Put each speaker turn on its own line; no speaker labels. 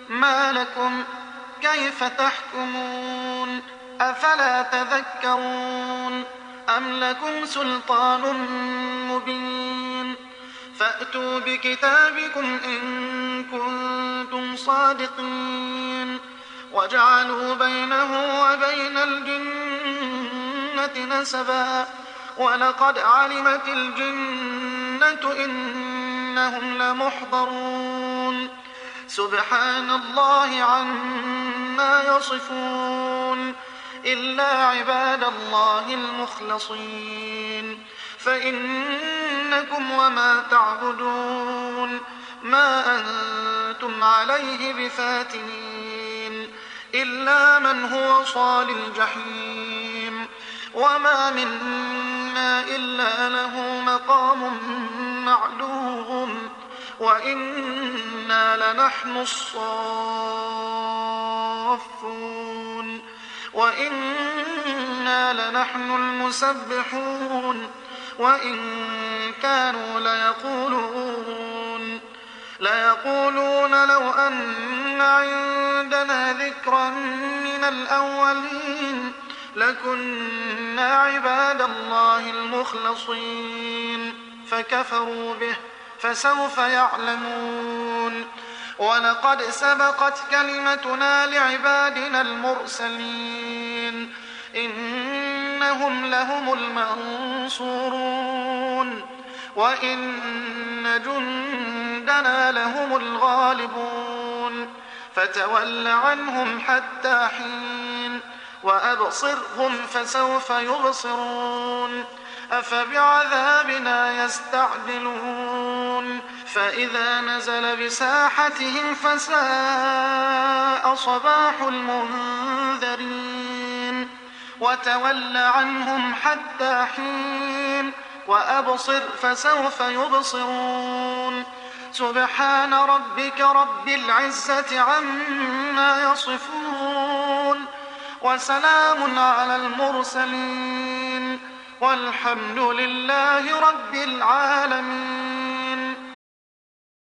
ما لكم كيف تحكمون أفلا تذكرون أم لكم سلطان مبين فأتوا بكتابكم إن كنتم صادقين وجعلوا بينه وبين الجنة نسبا ولقد علمت الجنة إنهم لمحضرون سبحان الله عما يصفون إلا عباد الله المخلصين فإنكم وما تعبدون ما أنتم عليه بفاتنين إلا من هو صال الجحيم وما منا إلا له مقام معلوم وإنا لنحن الصافون وإنا لنحن المسبحون وإن كانوا ليقولون لو أن عندنا ذكرا من الأولين لكنا عباد الله المخلصين فكفروا به فسوف يعلمون ولقد سبقت كلمتنا لعبادنا المرسلين إنهم لهم المنصورون وإن جندنا لهم الغالبون فتول عنهم حتى حين وأبصرهم فسوف يبصرون أفبعذابنا يستعجلون فإذا نزل بساحتهم فساء صباح المنذرين وتول عنهم حتى حين وأبصر فسوف يبصرون سبحان ربك رب العزة عما يصفون وسلام على المرسلين والحمد لله رب العالمين.